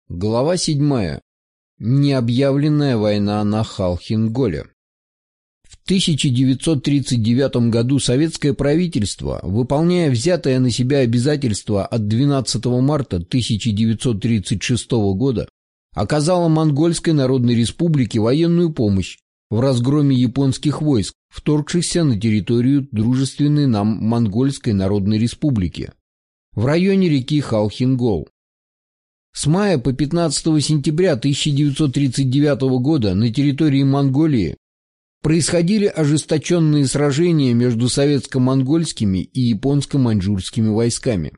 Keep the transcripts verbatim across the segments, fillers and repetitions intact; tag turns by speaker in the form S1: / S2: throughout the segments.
S1: Глава седьмая. Необъявленная война на Халхин-Голе. В тысяча девятьсот тридцать девятом году советское правительство, выполняя взятое на себя обязательство от двенадцатого марта тысяча девятьсот тридцать шестого года, оказало Монгольской Народной Республике военную помощь в разгроме японских войск, вторгшихся на территорию дружественной нам Монгольской Народной Республики в районе реки Халхин-Гол. С мая по пятнадцатое сентября тысяча девятьсот тридцать девятого года на территории Монголии происходили ожесточенные сражения между советско-монгольскими и японско-маньчжурскими войсками.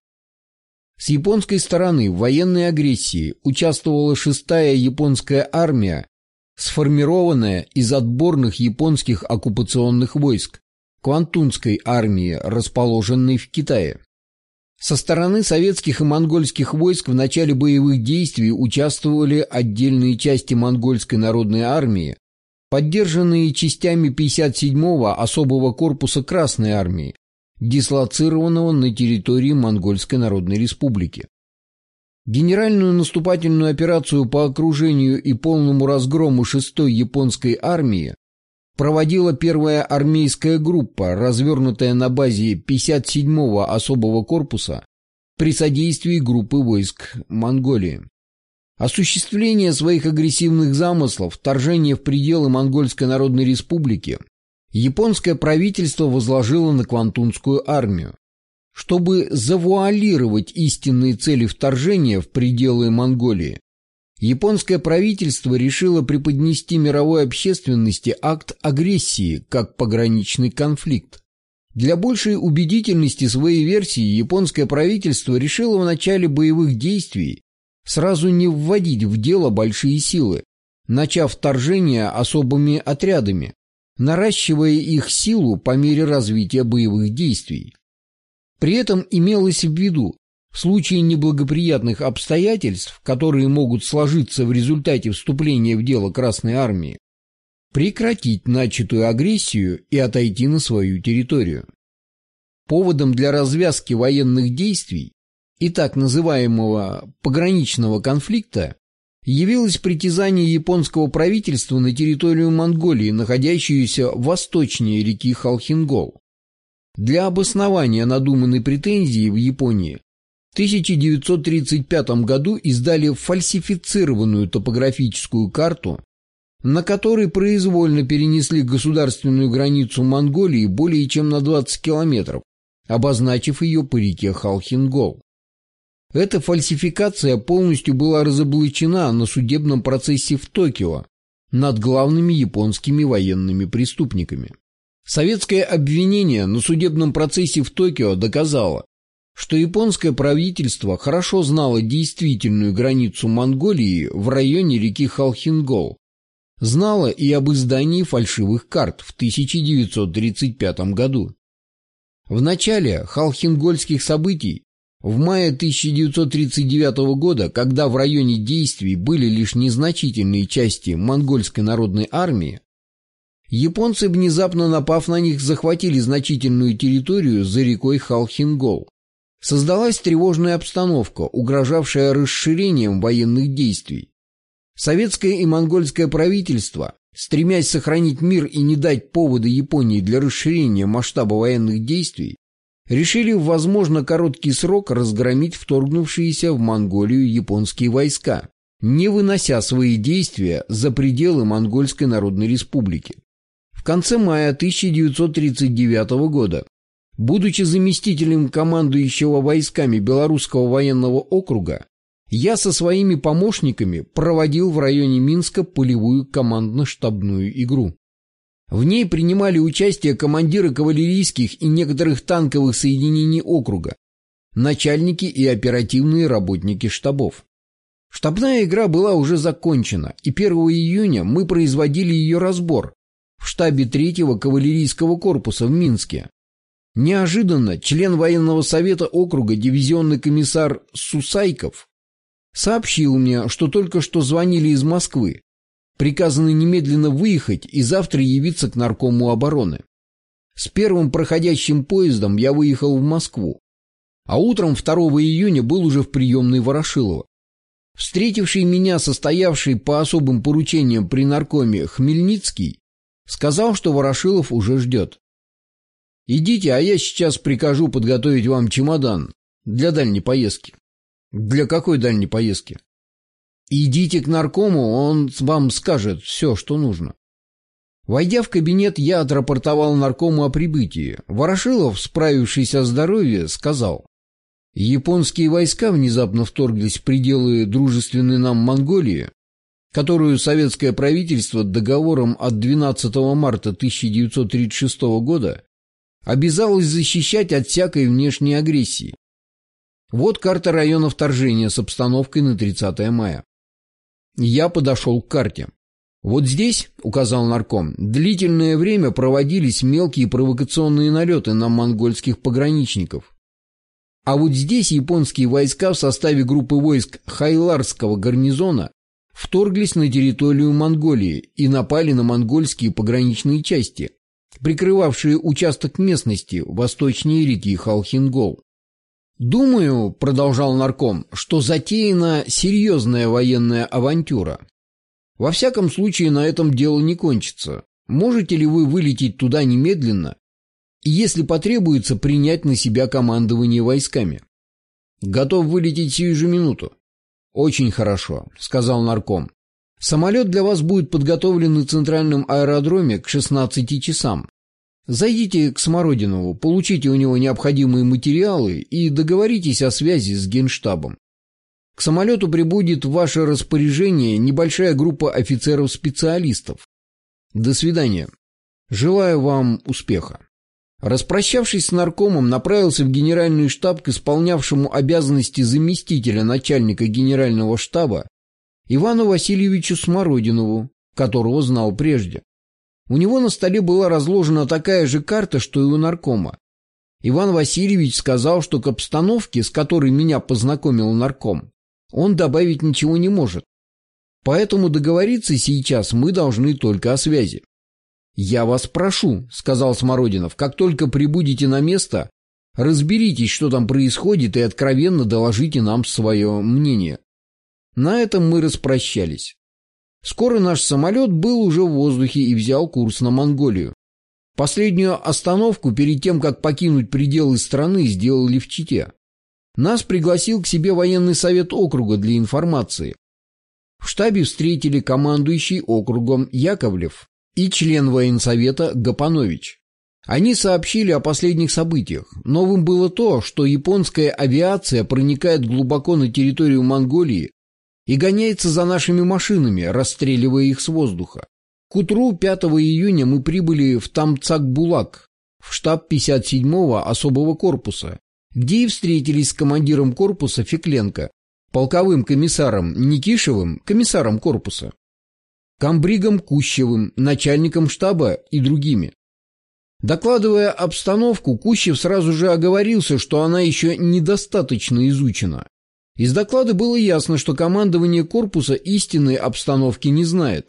S1: С японской стороны в военной агрессии участвовала шестая японская армия, сформированная из отборных японских оккупационных войск Квантунской армии, расположенной в Китае. Со стороны советских и монгольских войск в начале боевых действий участвовали отдельные части Монгольской народной армии, поддержанные частями пятьдесят седьмого особого корпуса Красной армии, дислоцированного на территории Монгольской Народной Республики. Генеральную наступательную операцию по окружению и полному разгрому шестой японской армии проводила первая армейская группа, развернутая на базе пятьдесят седьмого особого корпуса при содействии группы войск Монголии. Осуществление своих агрессивных замыслов, вторжение в пределы Монгольской Народной Республики, японское правительство возложило на Квантунскую армию. Чтобы завуалировать истинные цели вторжения в пределы Монголии, японское правительство решило преподнести мировой общественности акт агрессии как пограничный конфликт. Для большей убедительности своей версии японское правительство решило в начале боевых действий сразу не вводить в дело большие силы, начав вторжение особыми отрядами, наращивая их силу по мере развития боевых действий. При этом имелось в виду, в случае неблагоприятных обстоятельств, которые могут сложиться в результате вступления в дело Красной армии, прекратить начатую агрессию и отойти на свою территорию. Поводом для развязки военных действий и так называемого пограничного конфликта явилось притязание японского правительства на территорию Монголии, находящуюся восточнее реки Халхин-Гол. Для обоснования надуманной претензии в Японии в тысяча девятьсот тридцать пятом году издали фальсифицированную топографическую карту, на которой произвольно перенесли государственную границу Монголии более чем на двадцать километров, обозначив ее по реке Халхин-Гол. Эта фальсификация полностью была разоблачена на судебном процессе в Токио над главными японскими военными преступниками. Советское обвинение на судебном процессе в Токио доказало, что японское правительство хорошо знало действительную границу Монголии в районе реки Халхин-Гол, знало и об издании фальшивых карт в тысяча девятьсот тридцать пятом году. В начале халхин-гольских событий, в мае тысяча девятьсот тридцать девятого года, когда в районе действий были лишь незначительные части Монгольской народной армии, японцы, внезапно напав на них, захватили значительную территорию за рекой Халхин-Гол. Создалась тревожная обстановка, угрожавшая расширением военных действий. Советское и монгольское правительство, стремясь сохранить мир и не дать повода Японии для расширения масштаба военных действий, решили в, возможно, короткий срок разгромить вторгнувшиеся в Монголию японские войска, не вынося свои действия за пределы Монгольской Народной Республики. В конце мая тысяча девятьсот тридцать девятого года, будучи заместителем командующего войсками Белорусского военного округа, я со своими помощниками проводил в районе Минска полевую командно-штабную игру. В ней принимали участие командиры кавалерийских и некоторых танковых соединений округа, начальники и оперативные работники штабов. Штабная игра была уже закончена, и первого июня мы производили ее разбор в штабе третьего кавалерийского корпуса в Минске. Неожиданно член военного совета округа, дивизионный комиссар Сусайков, сообщил мне, что только что звонили из Москвы, приказаны немедленно выехать и завтра явиться к наркому обороны. С первым проходящим поездом я выехал в Москву, а утром второго июня был уже в приемной Ворошилова. Встретивший меня состоявший по особым поручениям при наркоме Хмельницкий сказал, что Ворошилов уже ждет. «Идите, а я сейчас прикажу подготовить вам чемодан для дальней поездки». «Для какой дальней поездки?» «Идите к наркому, он вам скажет все, что нужно». Войдя в кабинет, я отрапортовал наркому о прибытии. Ворошилов, справившись о здоровье, сказал: «Японские войска внезапно вторглись в пределы дружественной нам Монголии, которую советское правительство договором от двенадцатого марта тысяча девятьсот тридцать шестого года обязалось защищать от всякой внешней агрессии. Вот карта района вторжения с обстановкой на тридцатое мая». Я подошел к карте. «Вот здесь, — указал нарком, — длительное время проводились мелкие провокационные налеты на монгольских пограничников. А вот здесь японские войска в составе группы войск Хайларского гарнизона вторглись на территорию Монголии и напали на монгольские пограничные части, прикрывавшие участок местности восточнее реки Халхин-Гол. Думаю, — продолжал нарком, — что затеяна серьезная военная авантюра. Во всяком случае, на этом дело не кончится. Можете ли вы вылететь туда немедленно и, если потребуется, принять на себя командование войсками?» «Готов вылететь сию же минуту». «Очень хорошо», — сказал нарком. «Самолет для вас будет подготовлен на центральном аэродроме к шестнадцати часам. Зайдите к Смородинову, получите у него необходимые материалы и договоритесь о связи с Генштабом. К самолету прибудет в ваше распоряжение небольшая группа офицеров-специалистов. До свидания. Желаю вам успеха». Распрощавшись с наркомом, направился в генеральный штаб к исполнявшему обязанности заместителя начальника генерального штаба Ивану Васильевичу Смородинову, которого знал прежде. У него на столе была разложена такая же карта, что и у наркома. Иван Васильевич сказал, что к обстановке, с которой меня познакомил нарком, он добавить ничего не может. Поэтому договориться сейчас мы должны только о связи. «Я вас прошу», — сказал Смородинов, — «как только прибудете на место, разберитесь, что там происходит, и откровенно доложите нам свое мнение». На этом мы распрощались. Скоро наш самолет был уже в воздухе и взял курс на Монголию. Последнюю остановку перед тем, как покинуть пределы страны, сделали в Чите. Нас пригласил к себе военный совет округа для информации. В штабе встретили командующий округом Яковлев и член военсовета Гапанович. Они сообщили о последних событиях. Новым было то, что японская авиация проникает глубоко на территорию Монголии и гоняется за нашими машинами, расстреливая их с воздуха. К утру пятого июня мы прибыли в Тамцак-Булак, в штаб пятьдесят седьмого особого корпуса, где и встретились с командиром корпуса Фекленко, полковым комиссаром Никишевым, комиссаром корпуса, комбригом Кущевым, начальником штаба и другими. Докладывая обстановку, Кущев сразу же оговорился, что она еще недостаточно изучена. Из доклада было ясно, что командование корпуса истинной обстановки не знает.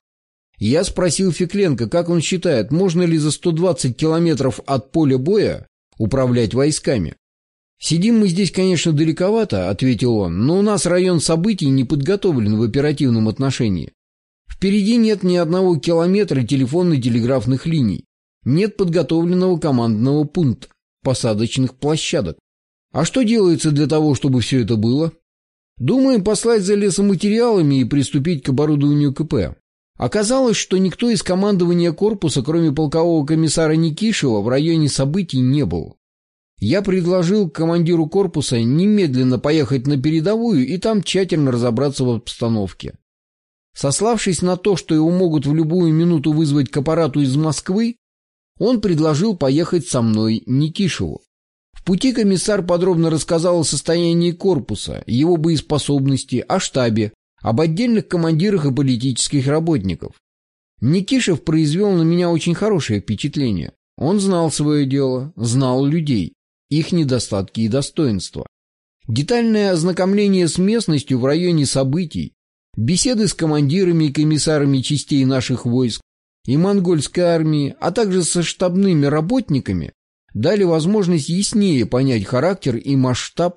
S1: Я спросил Фекленко, как он считает, можно ли за сто двадцать километров от поля боя управлять войсками. «Сидим мы здесь, конечно, далековато», — ответил он, «но у нас район событий не подготовлен в оперативном отношении. Впереди нет ни одного километра телефонно-телеграфных линий, нет подготовленного командного пункта, посадочных площадок. А что делается для того, чтобы все это было? Думаем послать за лесоматериалами и приступить к оборудованию КП». Оказалось, что никто из командования корпуса, кроме полкового комиссара Никишева, в районе событий не был. Я предложил командиру корпуса немедленно поехать на передовую и там тщательно разобраться в обстановке. Сославшись на то, что его могут в любую минуту вызвать к аппарату из Москвы, он предложил поехать со мной Никишеву. В пути комиссар подробно рассказал о состоянии корпуса, его боеспособности, о штабе, об отдельных командирах и политических работников. Никишев произвел на меня очень хорошее впечатление. Он знал свое дело, знал людей, их недостатки и достоинства. Детальное ознакомление с местностью в районе событий, беседы с командирами и комиссарами частей наших войск и монгольской армии, а также со штабными работниками, дали возможность яснее понять характер и масштаб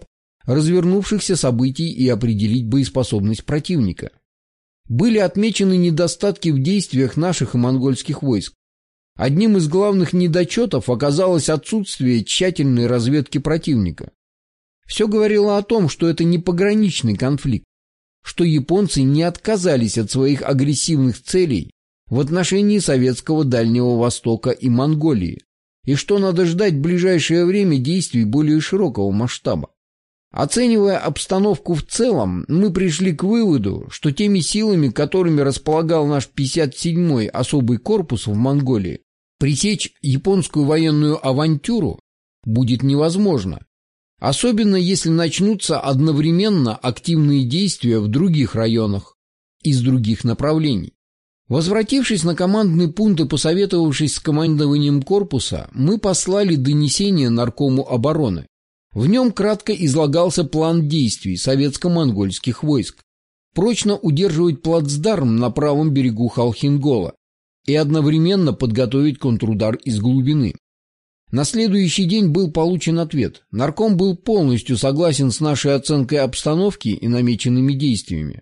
S1: развернувшихся событий и определить боеспособность противника. Были отмечены недостатки в действиях наших и монгольских войск. Одним из главных недочетов оказалось отсутствие тщательной разведки противника. Все говорило о том, что это не пограничный конфликт, что японцы не отказались от своих агрессивных целей в отношении Советского Дальнего Востока и Монголии, и что надо ждать в ближайшее время действий более широкого масштаба. Оценивая обстановку в целом, мы пришли к выводу, что теми силами, которыми располагал наш пятьдесят седьмой особый корпус в Монголии, пресечь японскую военную авантюру будет невозможно, особенно если начнутся одновременно активные действия в других районах, из других направлений. Возвратившись на командный пункт и посоветовавшись с командованием корпуса, мы послали донесение наркому обороны. В нем кратко излагался план действий советско-монгольских войск: прочно удерживать плацдарм на правом берегу Халхин-Гола и одновременно подготовить контрудар из глубины. На следующий день был получен ответ. Нарком был полностью согласен с нашей оценкой обстановки и намеченными действиями.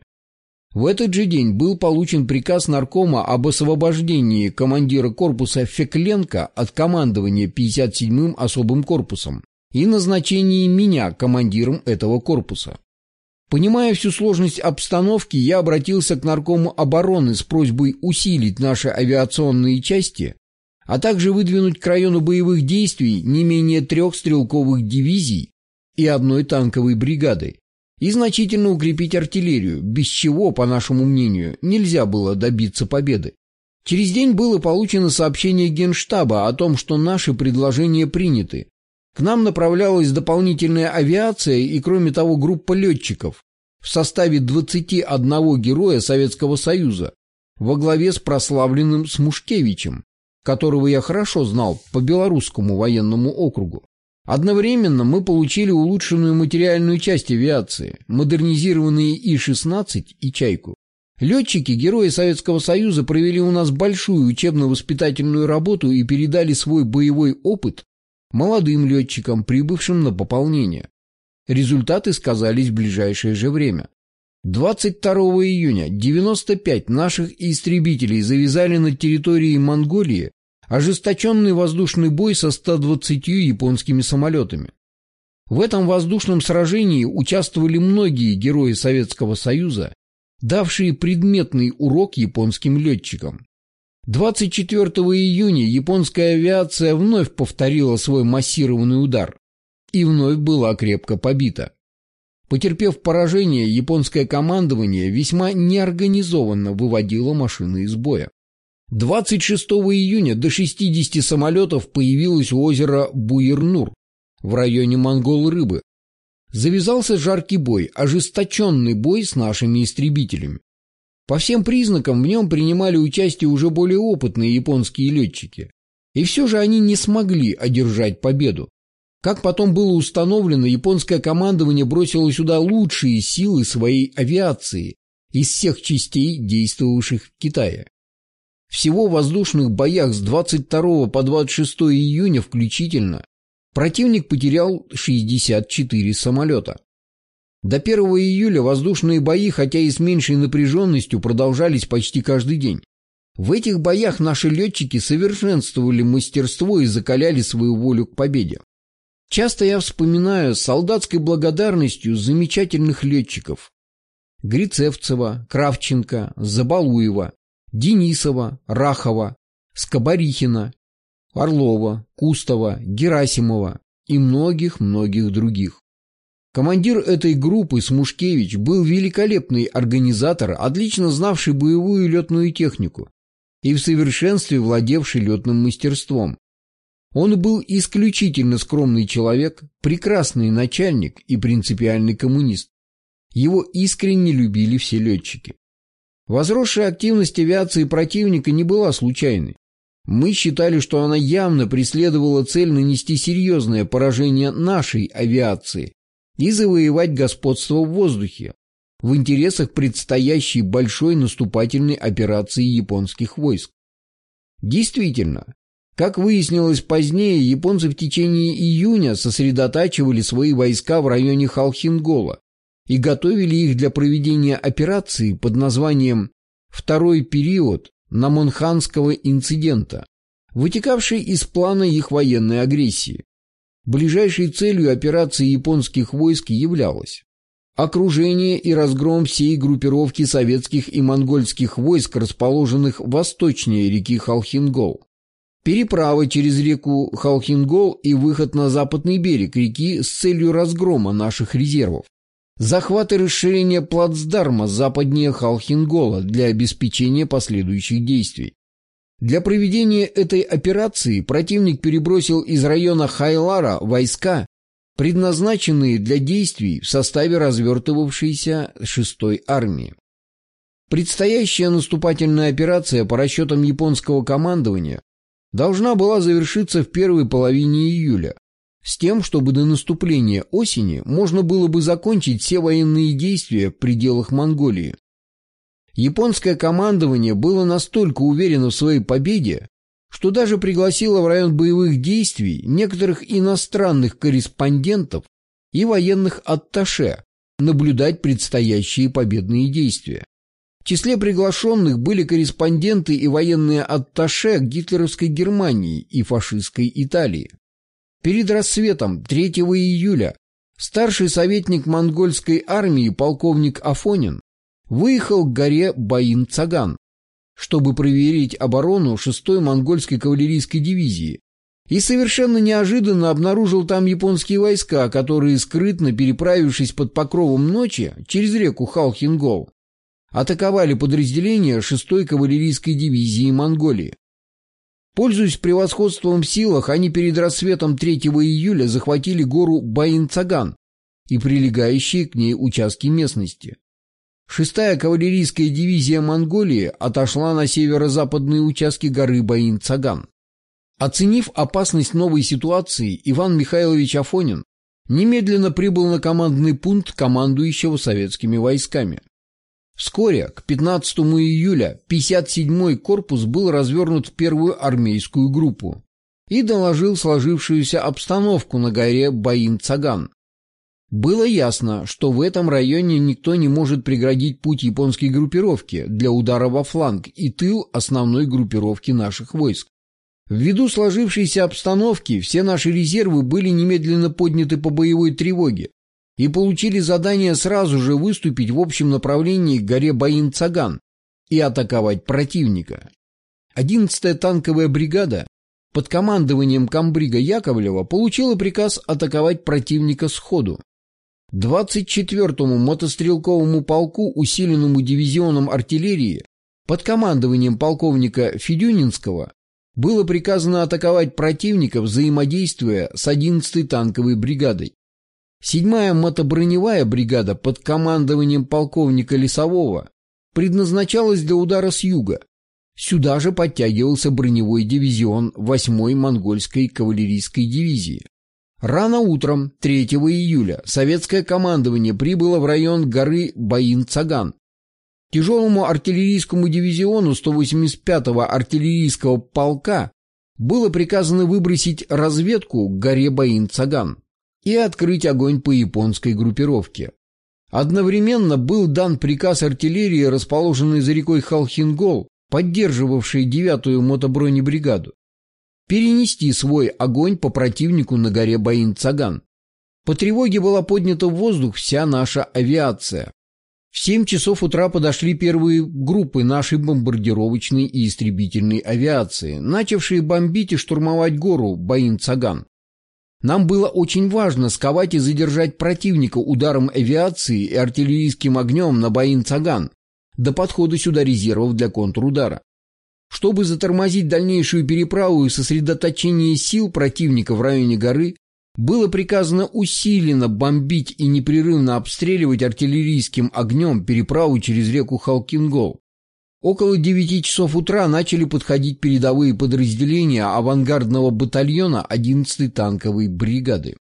S1: В этот же день был получен приказ наркома об освобождении командира корпуса Фекленко от командования пятьдесят седьмым особым корпусом и назначении меня командиром этого корпуса. Понимая всю сложность обстановки, я обратился к наркому обороны с просьбой усилить наши авиационные части, а также выдвинуть к району боевых действий не менее трех стрелковых дивизий и одной танковой бригады, и значительно укрепить артиллерию, без чего, по нашему мнению, нельзя было добиться победы. Через день было получено сообщение Генштаба о том, что наши предложения приняты. К нам направлялась дополнительная авиация и, кроме того, группа летчиков в составе двадцати одного героя Советского Союза во главе с прославленным Смушкевичем, которого я хорошо знал по Белорусскому военному округу. Одновременно мы получили улучшенную материальную часть авиации, модернизированные И шестнадцать и «Чайку». Летчики, герои Советского Союза, провели у нас большую учебно-воспитательную работу и передали свой боевой опыт молодым летчикам, прибывшим на пополнение. Результаты сказались в ближайшее же время. двадцать второго июня девяносто пять наших истребителей завязали над территорией Монголии ожесточенный воздушный бой со ста двадцатью японскими самолетами. В этом воздушном сражении участвовали многие герои Советского Союза, давшие предметный урок японским летчикам. двадцать четвёртого июня японская авиация вновь повторила свой массированный удар и вновь была крепко побита. Потерпев поражение, японское командование весьма неорганизованно выводило машины из боя. двадцать шестого июня до шестидесяти самолетов появилось у озера Буернур в районе Монгол-Рыбы. Завязался жаркий бой, ожесточенный бой с нашими истребителями. По всем признакам в нем принимали участие уже более опытные японские летчики. И все же они не смогли одержать победу. Как потом было установлено, японское командование бросило сюда лучшие силы своей авиации из всех частей, действовавших в Китае. Всего в воздушных боях с двадцать второго по двадцать шестое июня включительно противник потерял шестьдесят четыре самолета. До первого июля воздушные бои, хотя и с меньшей напряженностью, продолжались почти каждый день. В этих боях наши летчики совершенствовали мастерство и закаляли свою волю к победе. Часто я вспоминаю с солдатской благодарностью замечательных летчиков: Грицевцева, Кравченко, Забалуева, Денисова, Рахова, Скобарихина, Орлова, Кустова, Герасимова и многих-многих других. Командир этой группы, Смушкевич, был великолепный организатор, отлично знавший боевую летную технику и в совершенстве владевший летным мастерством. Он был исключительно скромный человек, прекрасный начальник и принципиальный коммунист. Его искренне любили все летчики. Возросшая активность авиации противника не была случайной. Мы считали, что она явно преследовала цель нанести серьезное поражение нашей авиации и завоевать господство в воздухе в интересах предстоящей большой наступательной операции японских войск. Действительно, Как выяснилось позднее, японцы в течение июня сосредотачивали свои войска в районе Халхингола и готовили их для проведения операции под названием «Второй период Намонханского инцидента», вытекавшей из плана их военной агрессии. Ближайшей целью операции японских войск являлось окружение и разгром всей группировки советских и монгольских войск, расположенных восточнее реки Халхингол, переправа через реку Халхингол и выход на западный берег реки с целью разгрома наших резервов, захват и расширение плацдарма западнее Халхингола для обеспечения последующих действий. Для проведения этой операции противник перебросил из района Хайлара войска, предназначенные для действий в составе развертывавшейся шестой армии. Предстоящая наступательная операция по расчетам японского командования должна была завершиться в первой половине июля, с тем, чтобы до наступления осени можно было бы закончить все военные действия в пределах Монголии. Японское командование было настолько уверено в своей победе, что даже пригласило в район боевых действий некоторых иностранных корреспондентов и военных атташе наблюдать предстоящие победные действия. В числе приглашенных были корреспонденты и военные атташе гитлеровской Германии и фашистской Италии. Перед рассветом третьего июля старший советник монгольской армии полковник Афонин выехал к горе Баин-Цаган, чтобы проверить оборону шестой монгольской кавалерийской дивизии, и совершенно неожиданно обнаружил там японские войска, которые, скрытно переправившись под покровом ночи через реку Халхингол, атаковали подразделения шестой кавалерийской дивизии Монголии. Пользуясь превосходством в силах, они перед рассветом третьего июля захватили гору Баин-Цаган и прилегающие к ней участки местности. Шестая кавалерийская дивизия Монголии отошла на северо-западные участки горы Баин-Цаган. Оценив опасность новой ситуации, Иван Михайлович Афонин немедленно прибыл на командный пункт командующего советскими войсками. Вскоре, к пятнадцатому июля, пятьдесят седьмой корпус был развернут в первую армейскую группу и доложил сложившуюся обстановку на горе Баин-Цаган. Было ясно, что в этом районе никто не может преградить путь японской группировки для удара во фланг и тыл основной группировки наших войск. Ввиду сложившейся обстановки все наши резервы были немедленно подняты по боевой тревоге и получили задание сразу же выступить в общем направлении к горе Баин-Цаган и атаковать противника. одиннадцатая танковая бригада под командованием комбрига Яковлева получила приказ атаковать противника сходу. двадцать четвёртому мотострелковому полку, усиленному дивизионом артиллерии, под командованием полковника Федюнинского, было приказано атаковать противника, взаимодействуя с одиннадцатой танковой бригадой. седьмая мотоброневая бригада под командованием полковника Лесового предназначалась для удара с юга. Сюда же подтягивался броневой дивизион восьмой монгольской кавалерийской дивизии. Рано утром третьего июля советское командование прибыло в район горы Баин-Цаган. Тяжелому артиллерийскому дивизиону сто восемьдесят пятого артиллерийского полка было приказано выбросить разведку к горе Баин-Цаган и открыть огонь по японской группировке. Одновременно был дан приказ артиллерии, расположенной за рекой Халхингол, поддерживавшей девятую мотобронебригаду, перенести свой огонь по противнику на горе Баин-Цаган. По тревоге была поднята в воздух вся наша авиация. В семь часов утра подошли первые группы нашей бомбардировочной и истребительной авиации, начавшие бомбить и штурмовать гору Баин-Цаган. Нам было очень важно сковать и задержать противника ударом авиации и артиллерийским огнем на Баин-Цаган до подхода сюда резервов для контрудара. Чтобы затормозить дальнейшую переправу и сосредоточение сил противника в районе горы, было приказано усиленно бомбить и непрерывно обстреливать артиллерийским огнем переправу через реку Халхингол. Около девяти часов утра начали подходить передовые подразделения авангардного батальона одиннадцатой танковой бригады.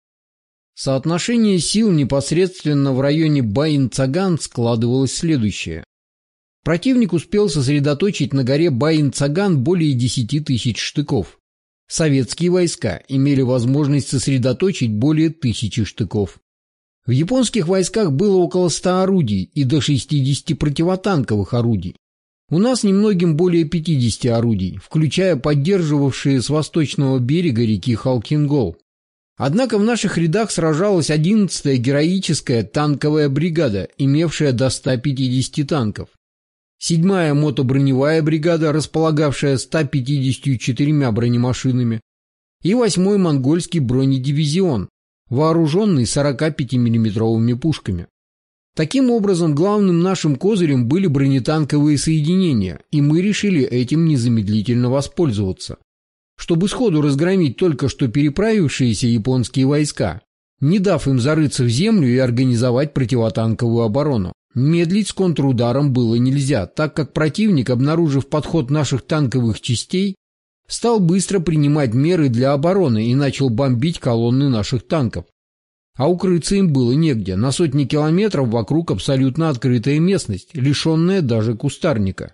S1: Соотношение сил непосредственно в районе Баин-Цаган складывалось следующее. Противник успел сосредоточить на горе Баин-Цаган более десяти тысяч штыков, Советские войска имели возможность сосредоточить более тысячи штыков. В японских войсках было около ста орудий и до шестидесяти противотанковых орудий. У нас немногим более пятидесяти орудий, включая поддерживавшие с восточного берега реки Халкингол. Однако в наших рядах сражалась одиннадцатая героическая танковая бригада, имевшая до ста пятидесяти танков. седьмая мотоброневая бригада, располагавшая ста пятьюдесятью четырьмя бронемашинами, и восьмой монгольский бронедивизион, вооруженный сорокапятимиллиметровыми пушками. Таким образом, главным нашим козырем были бронетанковые соединения, и мы решили этим незамедлительно воспользоваться, чтобы сходу разгромить только что переправившиеся японские войска, не дав им зарыться в землю и организовать противотанковую оборону. Медлить с контрударом было нельзя, так как противник, обнаружив подход наших танковых частей, стал быстро принимать меры для обороны и начал бомбить колонны наших танков. А укрыться им было негде, на сотни километров вокруг абсолютно открытая местность, лишенная даже кустарника.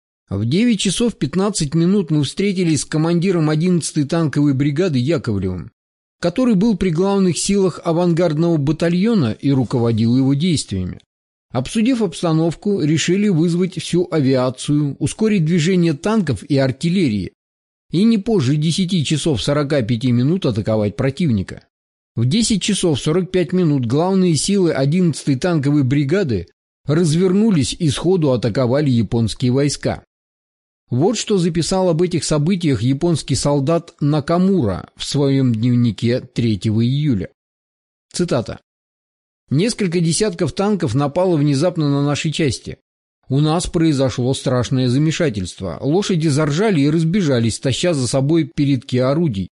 S1: В девять часов пятнадцать минут мы встретились с командиром одиннадцатой танковой бригады Яковлевым, который был при главных силах авангардного батальона и руководил его действиями. Обсудив обстановку, решили вызвать всю авиацию, ускорить движение танков и артиллерии и не позже десяти часов сорока пяти минут атаковать противника. В десять часов сорок пять минут главные силы одиннадцатой танковой бригады развернулись и сходу атаковали японские войска. Вот что записал об этих событиях японский солдат Накамура в своем дневнике третьего июля. Цитата. «Несколько десятков танков напало внезапно на наши части. У нас произошло страшное замешательство. Лошади заржали и разбежались, таща за собой передки орудий.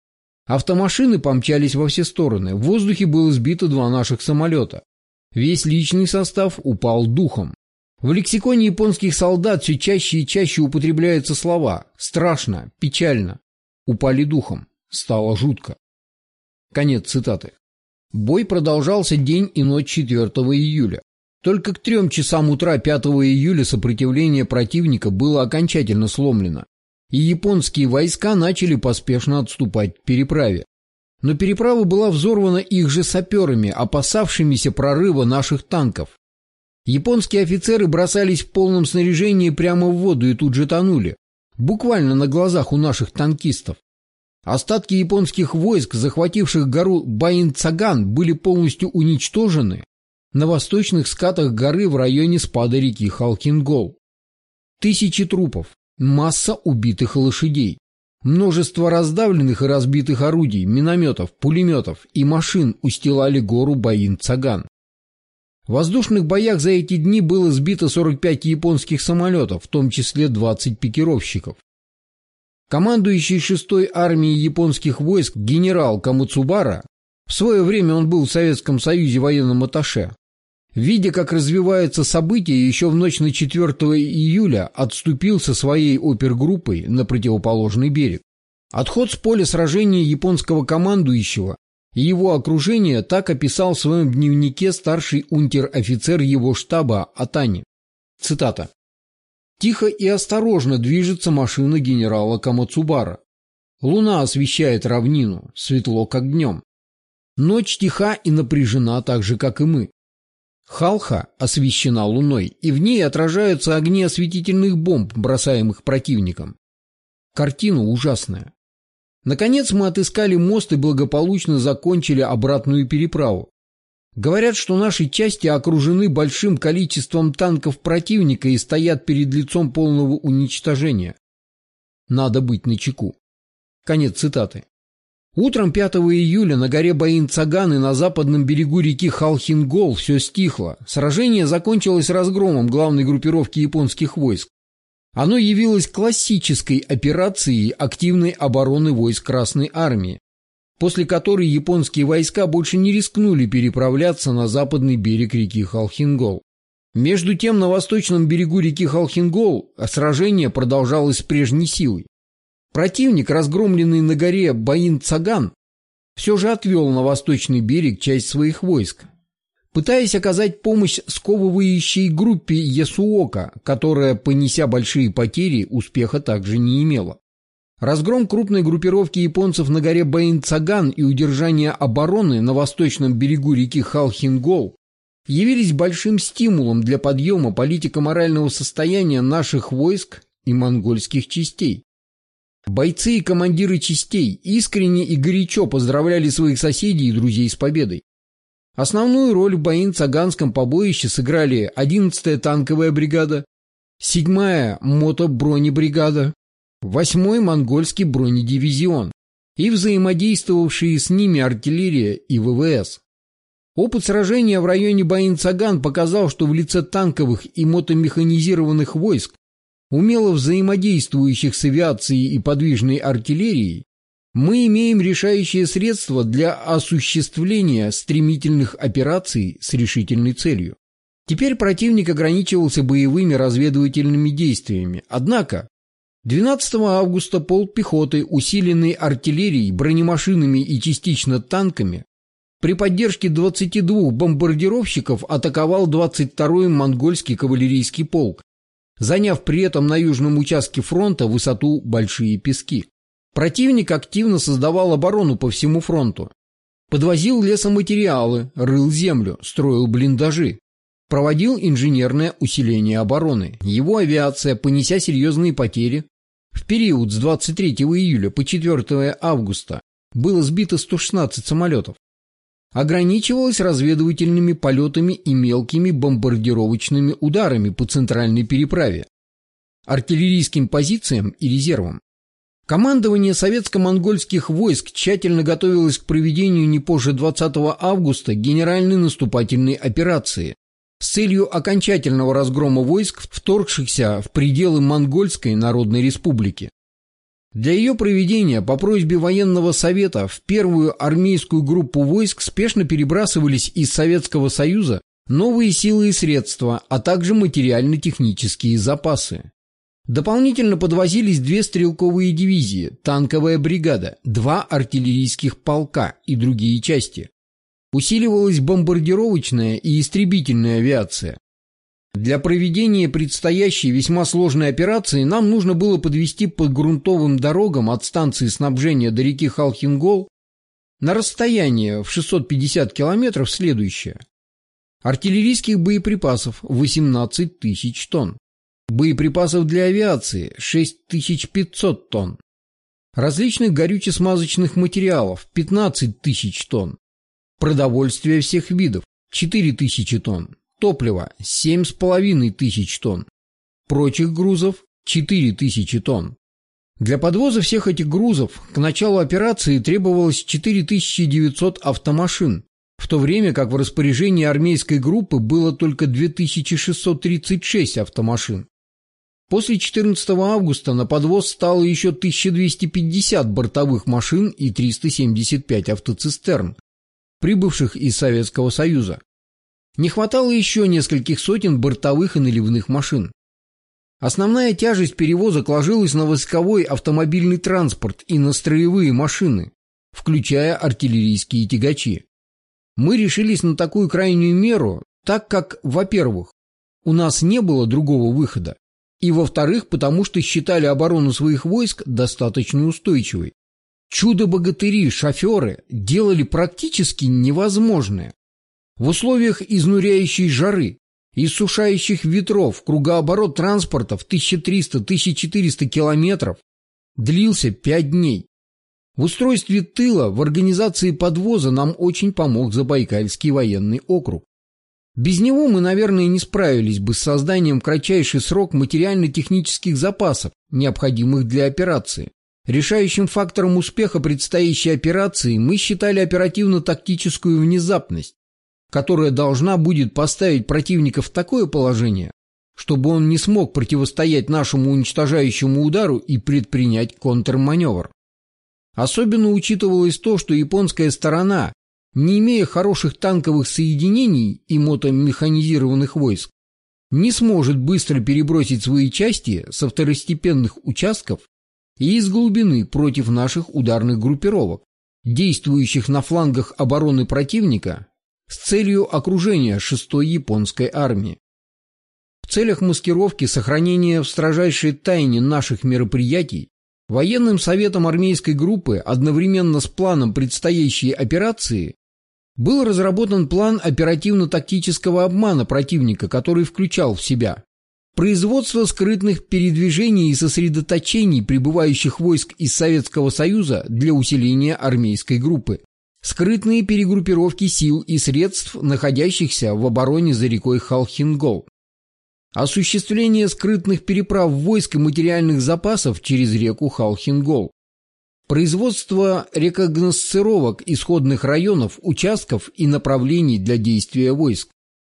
S1: Автомашины помчались во все стороны. В воздухе было сбито два наших самолета. Весь личный состав упал духом. В лексиконе японских солдат все чаще и чаще употребляются слова «страшно», «печально», «упали духом», «стало жутко». Конец цитаты. Бой продолжался день и ночь четвёртого июля. Только к трем часам утра пятого июля сопротивление противника было окончательно сломлено, и японские войска начали поспешно отступать к переправе. Но переправа была взорвана их же саперами, опасавшимися прорыва наших танков. Японские офицеры бросались в полном снаряжении прямо в воду и тут же тонули, буквально на глазах у наших танкистов. Остатки японских войск, захвативших гору Баин-Цаган, были полностью уничтожены на восточных скатах горы в районе спада реки Халкингол. Тысячи трупов, масса убитых лошадей, множество раздавленных и разбитых орудий, минометов, пулеметов и машин устилали гору Баин-Цаган. В воздушных боях за эти дни было сбито сорок пять японских самолетов, в том числе двадцать пикировщиков. Командующий шестой армией японских войск генерал Камацубара, в свое время он был в Советском Союзе военным атташе, видя, как развиваются события, еще в ночь на четвёртого июля отступил со своей опергруппой на противоположный берег. Отход с поля сражения японского командующего и его окружение так описал в своем дневнике старший унтер-офицер его штаба Атани. Цитата. «Тихо и осторожно движется машина генерала Камацубара. Луна освещает равнину, светло как днем. Ночь тиха и напряжена так же, как и мы. Халха освещена луной, и в ней отражаются огни осветительных бомб, бросаемых противником. Картина ужасная. Наконец мы отыскали мост и благополучно закончили обратную переправу. Говорят, что наши части окружены большим количеством танков противника и стоят перед лицом полного уничтожения. Надо быть начеку». Конец цитаты. Утром пятого июля на горе Баин-Цаган и на западном берегу реки Халхингол все стихло. Сражение закончилось разгромом главной группировки японских войск. Оно явилось классической операцией активной обороны войск Красной Армии, после которой японские войска больше не рискнули переправляться на западный берег реки Халхингол. Между тем, на восточном берегу реки Халхингол сражение продолжалось с прежней силой. Противник, разгромленный на горе Баин-Цаган, все же отвел на восточный берег часть своих войск, пытаясь оказать помощь сковывающей группе Ясуока, которая, понеся большие потери, успеха также не имела. Разгром крупной группировки японцев на горе Баин-Цаган и удержание обороны на восточном берегу реки Халхин-Гол явились большим стимулом для подъема политико-морального состояния наших войск и монгольских частей. Бойцы и командиры частей искренне и горячо поздравляли своих соседей и друзей с победой. Основную роль в Баин-Цаганском побоище сыграли одиннадцатая танковая бригада, седьмая мотобронебригада, восьмой монгольский бронедивизион и взаимодействовавшие с ними артиллерия и ВВС. Опыт сражения в районе Баин-Цаган показал, что в лице танковых и мотомеханизированных войск, умело взаимодействующих с авиацией и подвижной артиллерией, мы имеем решающее средство для осуществления стремительных операций с решительной целью. Теперь противник ограничивался боевыми разведывательными действиями, однако двенадцатого августа полк пехоты, усиленный артиллерией, бронемашинами и частично танками, при поддержке двадцати двух бомбардировщиков атаковал двадцать второй монгольский кавалерийский полк, заняв при этом на южном участке фронта высоту Большие Пески. Противник активно создавал оборону по всему фронту. Подвозил лесоматериалы, рыл землю, строил блиндажи. Проводил инженерное усиление обороны. Его авиация, понеся серьезные потери, в период с двадцать третьего июля по четвёртого августа было сбито сто шестнадцать самолетов. Ограничивалась разведывательными полетами и мелкими бомбардировочными ударами по центральной переправе, артиллерийским позициям и резервам. Командование советско-монгольских войск тщательно готовилось к проведению не позже двадцатого августа генеральной наступательной операции с целью окончательного разгрома войск, вторгшихся в пределы Монгольской Народной Республики. Для ее проведения по просьбе военного совета в первую армейскую группу войск спешно перебрасывались из Советского Союза новые силы и средства, а также материально-технические запасы. Дополнительно подвозились две стрелковые дивизии, танковая бригада, два артиллерийских полка и другие части. Усиливалась бомбардировочная и истребительная авиация. Для проведения предстоящей весьма сложной операции нам нужно было подвести по грунтовым дорогам от станции снабжения до реки Халхин-Гол на расстояние в шестьсот пятьдесят километров следующее. Артиллерийских боеприпасов восемнадцать тысяч тонн. Боеприпасов для авиации шесть тысяч пятьсот тонн. Различных горюче-смазочных материалов пятнадцать тысяч тонн. Продовольствия всех видов четыре тысячи тонн. Топлива семь с половиной тысяч тонн. Прочих грузов четыре тысячи тонн. Для подвоза всех этих грузов к началу операции требовалось четыре тысячи девятьсот автомашин, в то время как в распоряжении армейской группы было только две тысячи шестьсот тридцать шесть автомашин. После четырнадцатого августа на подвоз стало еще тысяча двести пятьдесят бортовых машин и триста семьдесят пять автоцистерн, прибывших из Советского Союза. Не хватало еще нескольких сотен бортовых и наливных машин. Основная тяжесть перевозок ложилась на войсковой автомобильный транспорт и на строевые машины, включая артиллерийские тягачи. Мы решились на такую крайнюю меру, так как, во-первых, у нас не было другого выхода, и, во-вторых, потому что считали оборону своих войск достаточно устойчивой. Чудо-богатыри, шоферы делали практически невозможное. В условиях изнуряющей жары, иссушающих ветров, кругооборот транспорта в тысяча триста — тысяча четыреста километров длился пять дней. В устройстве тыла, в организации подвоза нам очень помог Забайкальский военный округ. Без него мы, наверное, не справились бы с созданием в кратчайший срок материально-технических запасов, необходимых для операции. Решающим фактором успеха предстоящей операции мы считали оперативно-тактическую внезапность, которая должна будет поставить противника в такое положение, чтобы он не смог противостоять нашему уничтожающему удару и предпринять контрманевр. Особенно учитывалось то, что японская сторона, не имея хороших танковых соединений и мотомеханизированных войск, не сможет быстро перебросить свои части со второстепенных участков и из глубины против наших ударных группировок, действующих на флангах обороны противника с целью окружения шестой японской армии. В целях маскировки сохранения в строжайшей тайне наших мероприятий Военным советом армейской группы одновременно с планом предстоящей операции был разработан план оперативно-тактического обмана противника, который включал в себя производство скрытных передвижений и сосредоточений прибывающих войск из Советского Союза для усиления армейской группы, скрытные перегруппировки сил и средств, находящихся в обороне за рекой Халхин-Гол, осуществление скрытных переправ войск и материальных запасов через реку Халхин-Гол, производство рекогносцировок исходных районов, участков и направлений для действия войск,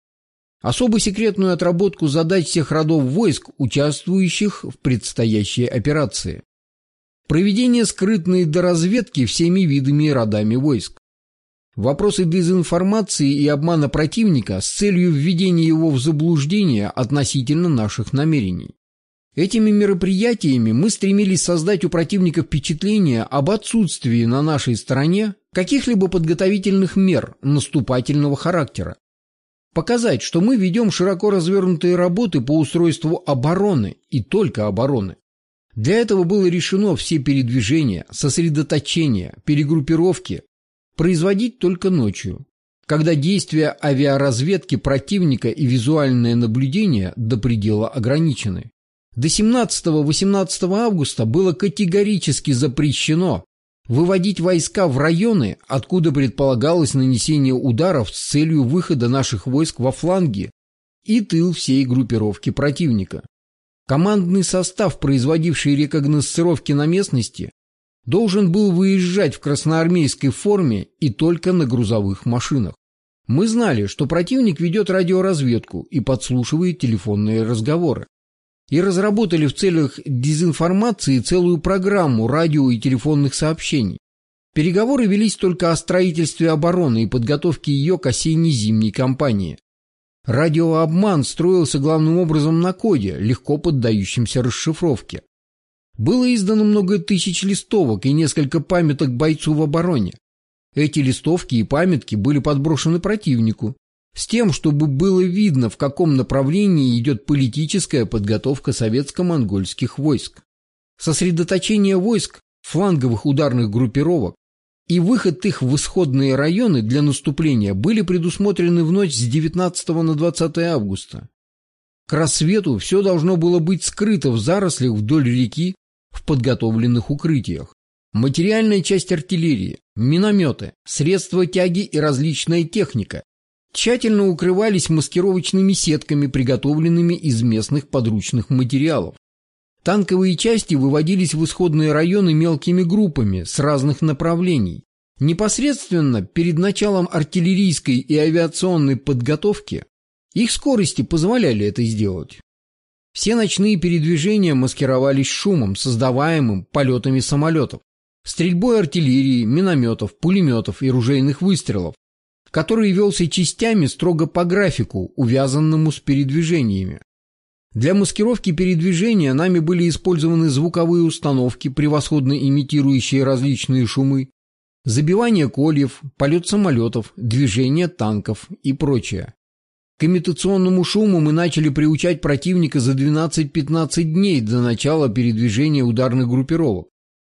S1: особо секретную отработку задач всех родов войск, участвующих в предстоящей операции, проведение скрытной доразведки всеми видами и родами войск, вопросы дезинформации и обмана противника с целью введения его в заблуждение относительно наших намерений. Этими мероприятиями мы стремились создать у противника впечатление об отсутствии на нашей стороне каких-либо подготовительных мер наступательного характера. Показать, что мы ведем широко развернутые работы по устройству обороны и только обороны. Для этого было решено все передвижения, сосредоточения, перегруппировки производить только ночью, когда действия авиаразведки противника и визуальное наблюдение до предела ограничены. До семнадцатого-восемнадцатого августа было категорически запрещено выводить войска в районы, откуда предполагалось нанесение ударов с целью выхода наших войск во фланги и тыл всей группировки противника. Командный состав, производивший рекогносцировки на местности, должен был выезжать в красноармейской форме и только на грузовых машинах. Мы знали, что противник ведет радиоразведку и подслушивает телефонные разговоры, и разработали в целях дезинформации целую программу радио- и телефонных сообщений. Переговоры велись только о строительстве обороны и подготовке ее к осенне-зимней кампании. Радиообман строился главным образом на коде, легко поддающемся расшифровке. Было издано много тысяч листовок и несколько памяток бойцу в обороне. Эти листовки и памятки были подброшены противнику, с тем, чтобы было видно, в каком направлении идет политическая подготовка советско-монгольских войск. Сосредоточение войск, фланговых ударных группировок и выход их в исходные районы для наступления были предусмотрены в ночь с девятнадцатого на двадцатое августа. К рассвету все должно было быть скрыто в зарослях вдоль реки в подготовленных укрытиях. Материальная часть артиллерии, минометы, средства тяги и различная техника тщательно укрывались маскировочными сетками, приготовленными из местных подручных материалов. Танковые части выводились в исходные районы мелкими группами с разных направлений. Непосредственно перед началом артиллерийской и авиационной подготовки их скорости позволяли это сделать. Все ночные передвижения маскировались шумом, создаваемым полетами самолетов, стрельбой артиллерии, минометов, пулеметов и ружейных выстрелов, который велся частями строго по графику, увязанному с передвижениями. Для маскировки передвижения нами были использованы звуковые установки, превосходно имитирующие различные шумы, забивание кольев, полет самолетов, движение танков и прочее. К имитационному шуму мы начали приучать противника за двенадцать-пятнадцать дней до начала передвижения ударных группировок.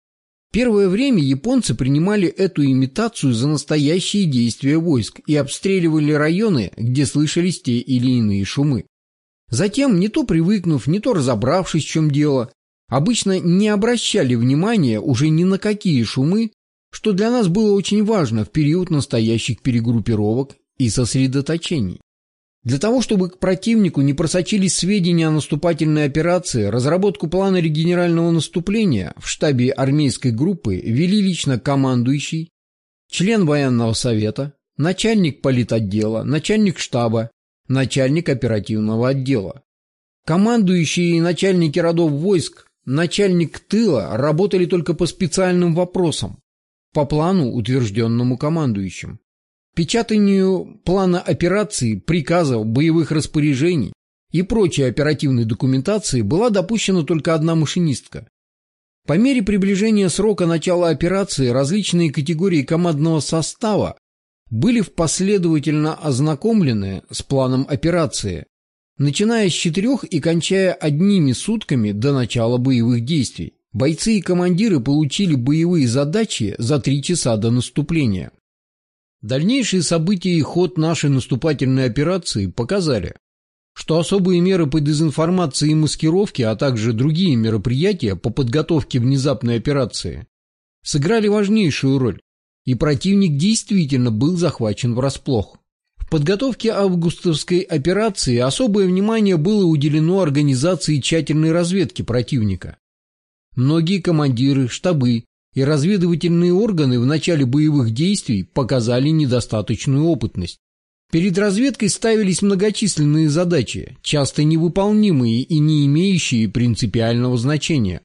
S1: Первое время японцы принимали эту имитацию за настоящие действия войск и обстреливали районы, где слышались те или иные шумы. Затем, не то привыкнув, не то разобравшись, в чем дело, обычно не обращали внимания уже ни на какие шумы, что для нас было очень важно в период настоящих перегруппировок и сосредоточений. Для того, чтобы к противнику не просочились сведения о наступательной операции, разработку плана генерального наступления в штабе армейской группы вели лично командующий, член военного совета, начальник политотдела, начальник штаба, начальник оперативного отдела. Командующие и начальники родов войск, начальник тыла работали только по специальным вопросам, по плану, утвержденному командующим. Печатанию плана операций, приказов, боевых распоряжений и прочей оперативной документации была допущена только одна машинистка. По мере приближения срока начала операции различные категории командного состава были последовательно ознакомлены с планом операции, начиная с четырех и кончая одними сутками до начала боевых действий. Бойцы и командиры получили боевые задачи за три часа до наступления. Дальнейшие события и ход нашей наступательной операции показали, что особые меры по дезинформации и маскировке, а также другие мероприятия по подготовке внезапной операции сыграли важнейшую роль, и противник действительно был захвачен врасплох. В подготовке августовской операции особое внимание было уделено организации тщательной разведки противника. Многие командиры, штабы и разведывательные органы в начале боевых действий показали недостаточную опытность. Перед разведкой ставились многочисленные задачи, часто невыполнимые и не имеющие принципиального значения.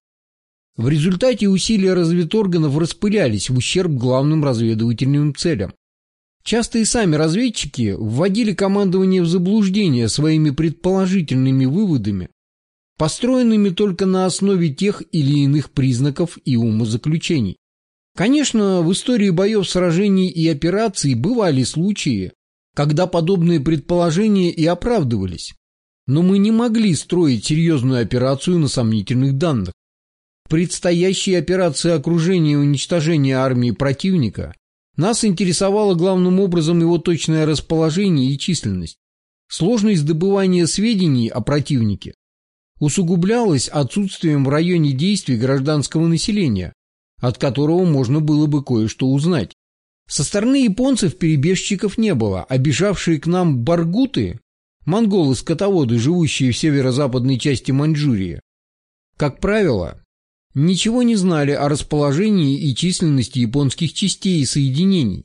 S1: В результате усилия разведорганов распылялись в ущерб главным разведывательным целям. Часто и сами разведчики вводили командование в заблуждение своими предположительными выводами, построенными только на основе тех или иных признаков и умозаключений. Конечно, в истории боев, сражений и операций бывали случаи, когда подобные предположения и оправдывались, но мы не могли строить серьезную операцию на сомнительных данных. В предстоящей операции окружения и уничтожения армии противника нас интересовало главным образом его точное расположение и численность. Сложность добывания сведений о противнике усугублялась отсутствием в районе действий гражданского населения, от которого можно было бы кое-что узнать. Со стороны японцев-перебежчиков не было, а бежавшие к нам баргуты, монголы-скотоводы, живущие в северо-западной части Маньчжурии, как правило, ничего не знали о расположении и численности японских частей и соединений.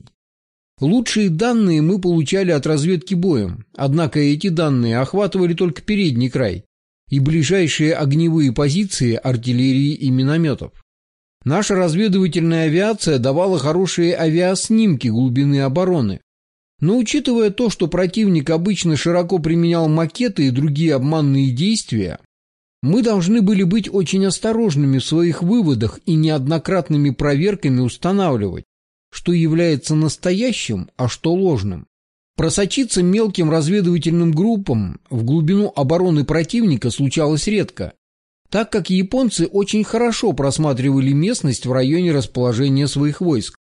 S1: Лучшие данные мы получали от разведки боем, однако эти данные охватывали только передний край и ближайшие огневые позиции артиллерии и минометов. Наша разведывательная авиация давала хорошие авиаснимки глубины обороны, но учитывая то, что противник обычно широко применял макеты и другие обманные действия, мы должны были быть очень осторожными в своих выводах и неоднократными проверками устанавливать, что является настоящим, а что ложным. Просочиться мелким разведывательным группам в глубину обороны противника случалось редко, так как японцы очень хорошо просматривали местность в районе расположения своих войск.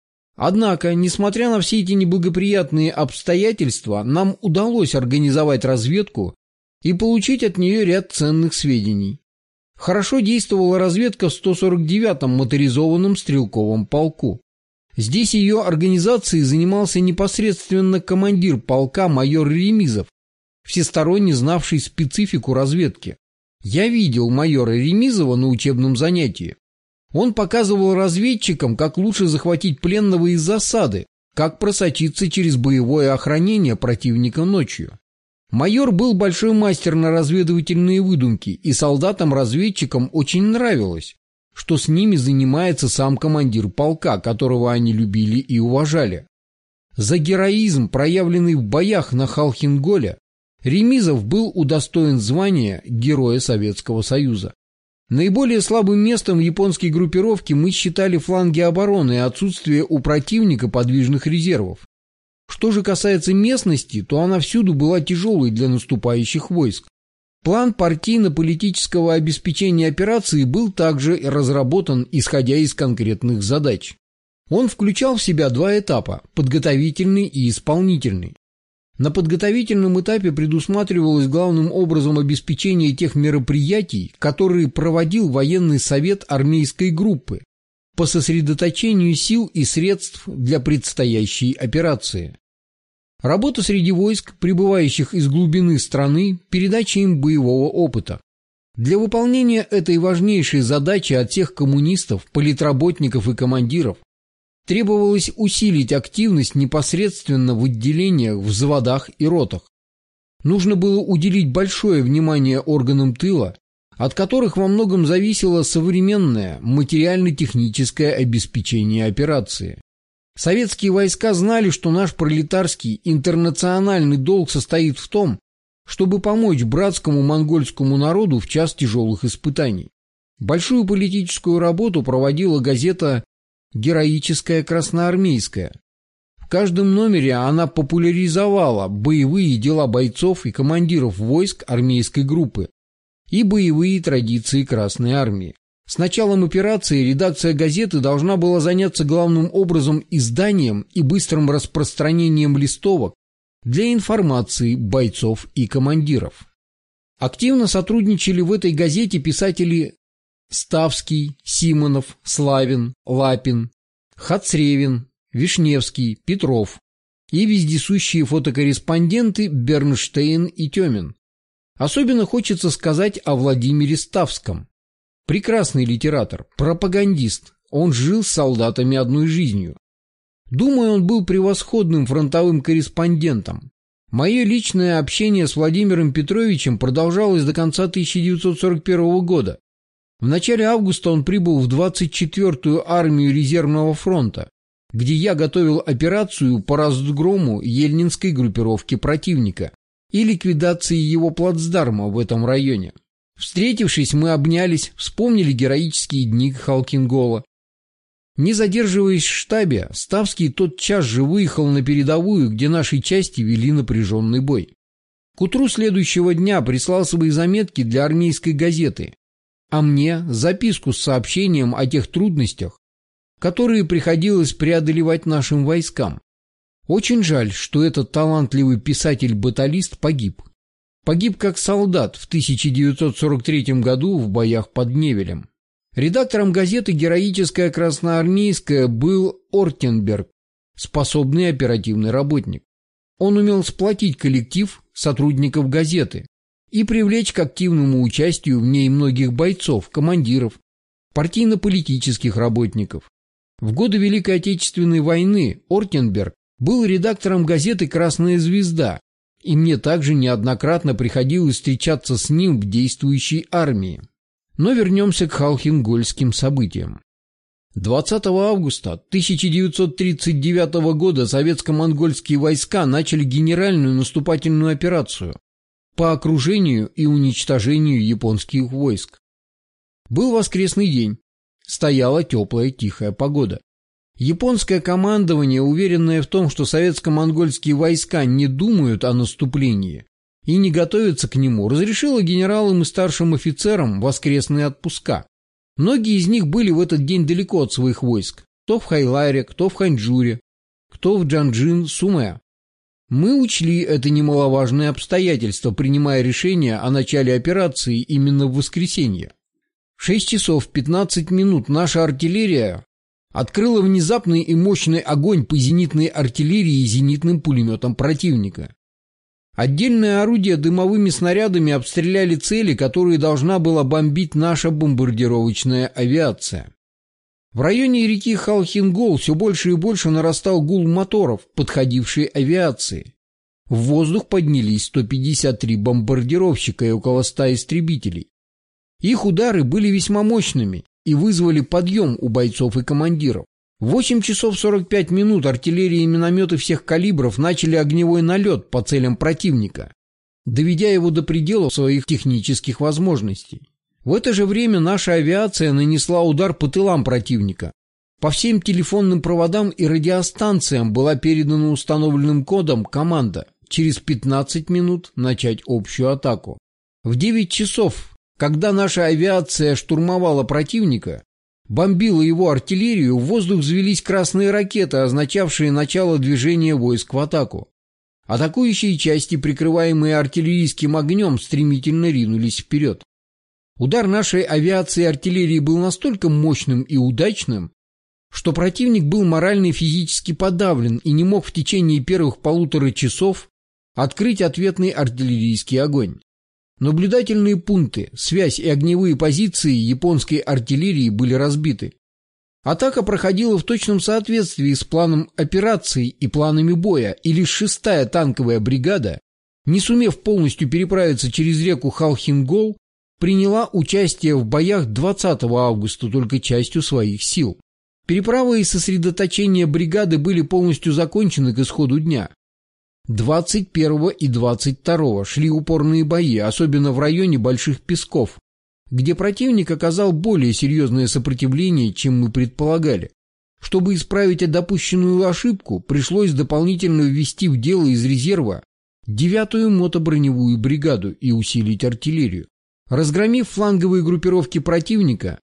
S1: Однако, несмотря на все эти неблагоприятные обстоятельства, нам удалось организовать разведку и получить от нее ряд ценных сведений. Хорошо действовала разведка в сто сорок девятом моторизованном стрелковом полку. Здесь ее организацией занимался непосредственно командир полка майор Ремизов, всесторонне знавший специфику разведки. Я видел майора Ремизова на учебном занятии. Он показывал разведчикам, как лучше захватить пленного из засады, как просочиться через боевое охранение противника ночью. Майор был большой мастер на разведывательные выдумки, и солдатам-разведчикам очень нравилось, что с ними занимается сам командир полка, которого они любили и уважали. За героизм, проявленный в боях на Халхин-Голе, Ремизов был удостоен звания Героя Советского Союза. Наиболее слабым местом в японской группировке мы считали фланги обороны и отсутствие у противника подвижных резервов. Что же касается местности, то она всюду была тяжелой для наступающих войск. План партийно-политического обеспечения операции был также разработан, исходя из конкретных задач. Он включал в себя два этапа – подготовительный и исполнительный. На подготовительном этапе предусматривалось главным образом обеспечение тех мероприятий, которые проводил военный совет армейской группы по сосредоточению сил и средств для предстоящей операции. Работа среди войск, прибывающих из глубины страны, передача им боевого опыта. Для выполнения этой важнейшей задачи от всех коммунистов, политработников и командиров требовалось усилить активность непосредственно в отделениях, взводах и ротах. Нужно было уделить большое внимание органам тыла, от которых во многом зависело современное материально-техническое обеспечение операции. Советские войска знали, что наш пролетарский интернациональный долг состоит в том, чтобы помочь братскому монгольскому народу в час тяжелых испытаний. Большую политическую работу проводила газета «Героическая красноармейская». В каждом номере она популяризовала боевые дела бойцов и командиров войск армейской группы и боевые традиции Красной армии. С началом операции редакция газеты должна была заняться главным образом изданием и быстрым распространением листовок для информации бойцов и командиров. Активно сотрудничали в этой газете писатели Ставский, Симонов, Славин, Лапин, Хацревин, Вишневский, Петров и вездесущие фотокорреспонденты Бернштейн и Тёмин. Особенно хочется сказать о Владимире Ставском. Прекрасный литератор, пропагандист, он жил с солдатами одной жизнью. Думаю, он был превосходным фронтовым корреспондентом. Мое личное общение с Владимиром Петровичем продолжалось до конца тысяча девятьсот сорок первого года. В начале августа он прибыл в двадцать четвёртую армию резервного фронта, где я готовил операцию по разгрому ельнинской группировки противника и ликвидации его плацдарма в этом районе. Встретившись, мы обнялись, вспомнили героические дни Халкингола. Не задерживаясь в штабе, Ставский тотчас же выехал на передовую, где наши части вели напряженный бой. К утру следующего дня прислал свои заметки для армейской газеты, а мне записку с сообщением о тех трудностях, которые приходилось преодолевать нашим войскам. Очень жаль, что этот талантливый писатель-баталист погиб. Погиб как солдат в тысяча девятьсот сорок третьем году в боях под Невелем. Редактором газеты «Героическая красноармейская» был Ортенберг, способный оперативный работник. Он умел сплотить коллектив сотрудников газеты и привлечь к активному участию в ней многих бойцов, командиров, партийно-политических работников. В годы Великой Отечественной войны Ортенберг был редактором газеты «Красная звезда», и мне также неоднократно приходилось встречаться с ним в действующей армии. Но вернемся к халхингольским событиям. двадцатого августа тысяча девятьсот тридцать девятого года советско-монгольские войска начали генеральную наступательную операцию по окружению и уничтожению японских войск. Был воскресный день, стояла теплая тихая погода. Японское командование, уверенное в том, что советско-монгольские войска не думают о наступлении и не готовятся к нему, разрешило генералам и старшим офицерам воскресные отпуска. Многие из них были в этот день далеко от своих войск, кто в Хайларе, кто в Ханчжуре, кто в Джанджин-Суме. Мы учли это немаловажное обстоятельство, принимая решение о начале операции именно в воскресенье. В шесть часов пятнадцать минут наша артиллерия открыла внезапный и мощный огонь по зенитной артиллерии и зенитным пулеметам противника. Отдельные орудия дымовыми снарядами обстреляли цели, которые должна была бомбить наша бомбардировочная авиация. В районе реки Халхингол все больше и больше нарастал гул моторов подходившей авиации. В воздух поднялись сто пятьдесят три бомбардировщика и около ста истребителей. Их удары были весьма мощными и вызвали подъем у бойцов и командиров. В восемь часов сорок пять минут артиллерия и минометы всех калибров начали огневой налет по целям противника, доведя его до предела своих технических возможностей. В это же время наша авиация нанесла удар по тылам противника. По всем телефонным проводам и радиостанциям была передана установленным кодом команда через пятнадцать минут начать общую атаку. В девять часов, когда наша авиация штурмовала противника, бомбила его артиллерию, в воздух взвелись красные ракеты, означавшие начало движения войск в атаку. Атакующие части, прикрываемые артиллерийским огнем, стремительно ринулись вперед. Удар нашей авиации и артиллерии был настолько мощным и удачным, что противник был морально и физически подавлен и не мог в течение первых полутора часов открыть ответный артиллерийский огонь. Наблюдательные пункты, связь и огневые позиции японской артиллерии были разбиты. Атака проходила в точном соответствии с планом операции и планами боя, и лишь шестая танковая бригада, не сумев полностью переправиться через реку Халхингол, приняла участие в боях двадцатого августа только частью своих сил. Переправа и сосредоточение бригады были полностью закончены к исходу дня. двадцать первого и двадцать второго шли упорные бои, особенно в районе Больших Песков, где противник оказал более серьезное сопротивление, чем мы предполагали. Чтобы исправить допущенную ошибку, пришлось дополнительно ввести в дело из резерва девятую мотоброневую бригаду и усилить артиллерию. Разгромив фланговые группировки противника,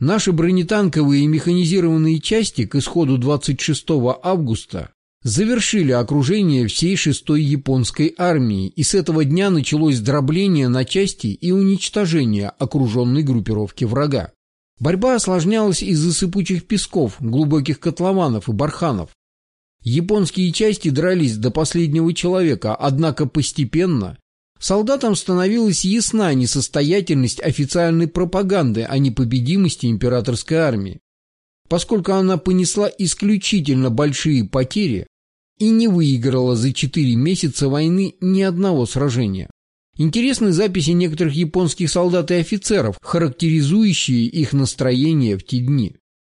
S1: Наши бронетанковые и механизированные части к исходу двадцать шестого августа завершили окружение всей шестой японской армии, и с этого дня началось дробление на части и уничтожение окруженной группировки врага. Борьба осложнялась из-за сыпучих песков, глубоких котлованов и барханов. Японские части дрались до последнего человека, однако постепенно солдатам становилась ясна несостоятельность официальной пропаганды о непобедимости императорской армии, поскольку она понесла исключительно большие потери и не выиграла за четыре месяца войны ни одного сражения. Интересны записи некоторых японских солдат и офицеров, характеризующие их настроение в те дни.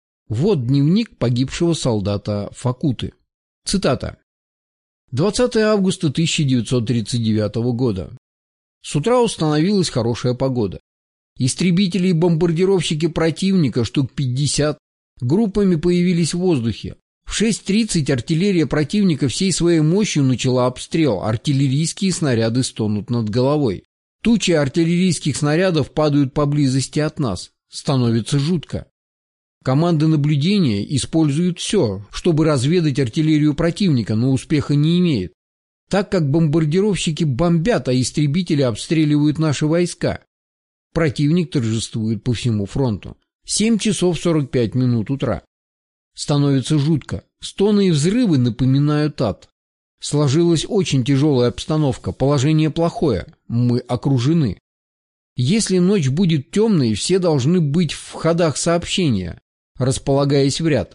S1: Вот дневник погибшего солдата Факуты. Цитата. двадцатого августа тысяча девятьсот тридцать девятого года. С утра установилась хорошая погода. Истребители и бомбардировщики противника, штук пятьдесят, группами появились в воздухе. В шесть тридцать артиллерия противника всей своей мощью начала обстрел, артиллерийские снаряды стонут над головой. Тучи артиллерийских снарядов падают поблизости от нас. Становится жутко. Команды наблюдения используют все, чтобы разведать артиллерию противника, но успеха не имеет, так как бомбардировщики бомбят, а истребители обстреливают наши войска. Противник торжествует по всему фронту. семь часов сорок пять минут утра. Становится жутко. Стоны и взрывы напоминают ад. Сложилась очень тяжелая обстановка, положение плохое, мы окружены. Если ночь будет темной, все должны быть в ходах сообщения, располагаясь в ряд.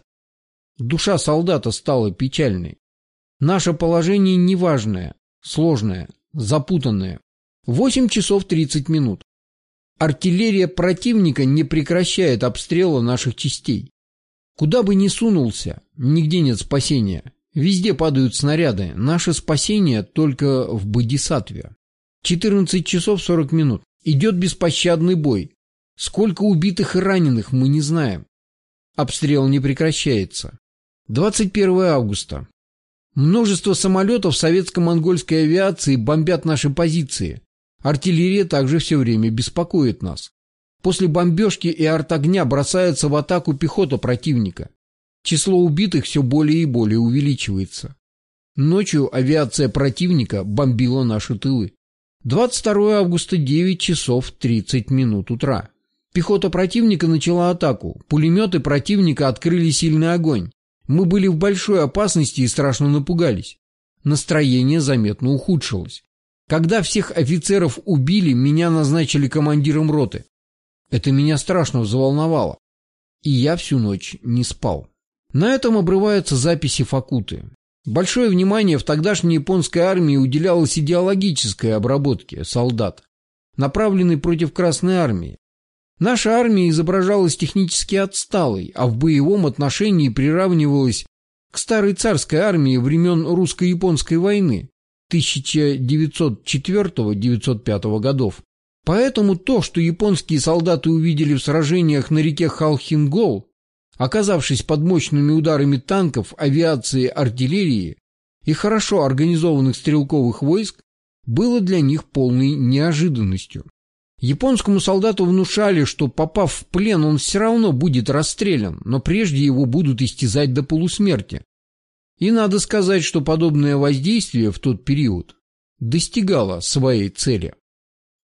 S1: Душа солдата стала печальной. Наше положение неважное, сложное, запутанное. восемь часов тридцать минут. Артиллерия противника не прекращает обстрела наших частей. Куда бы ни сунулся, нигде нет спасения. Везде падают снаряды. Наше спасение только в Бодисаттве. четырнадцать часов сорок минут. Идет беспощадный бой. Сколько убитых и раненых, мы не знаем. Обстрел не прекращается. двадцать первого августа. Множество самолетов советско-монгольской авиации бомбят наши позиции. Артиллерия также все время беспокоит нас. После бомбежки и артогня бросается в атаку пехота противника. Число убитых все более и более увеличивается. Ночью авиация противника бомбила наши тылы. двадцать второго августа, девять часов тридцать минут утра. Пехота противника начала атаку. Пулеметы противника открыли сильный огонь. Мы были в большой опасности и страшно напугались. Настроение заметно ухудшилось. Когда всех офицеров убили, меня назначили командиром роты. Это меня страшно взволновало. И я всю ночь не спал. На этом обрываются записи Факуты. Большое внимание в тогдашней японской армии уделялось идеологической обработке солдат, направленной против Красной армии. Наша армия изображалась технически отсталой, а в боевом отношении приравнивалась к старой царской армии времен русско-японской войны тысяча девятьсот четвёртого — девятьсот пятого годов. Поэтому то, что японские солдаты увидели в сражениях на реке Халхингол, оказавшись под мощными ударами танков, авиации, артиллерии и хорошо организованных стрелковых войск, было для них полной неожиданностью. Японскому солдату внушали, что, попав в плен, он все равно будет расстрелян, но прежде его будут истязать до полусмерти. И надо сказать, что подобное воздействие в тот период достигало своей цели.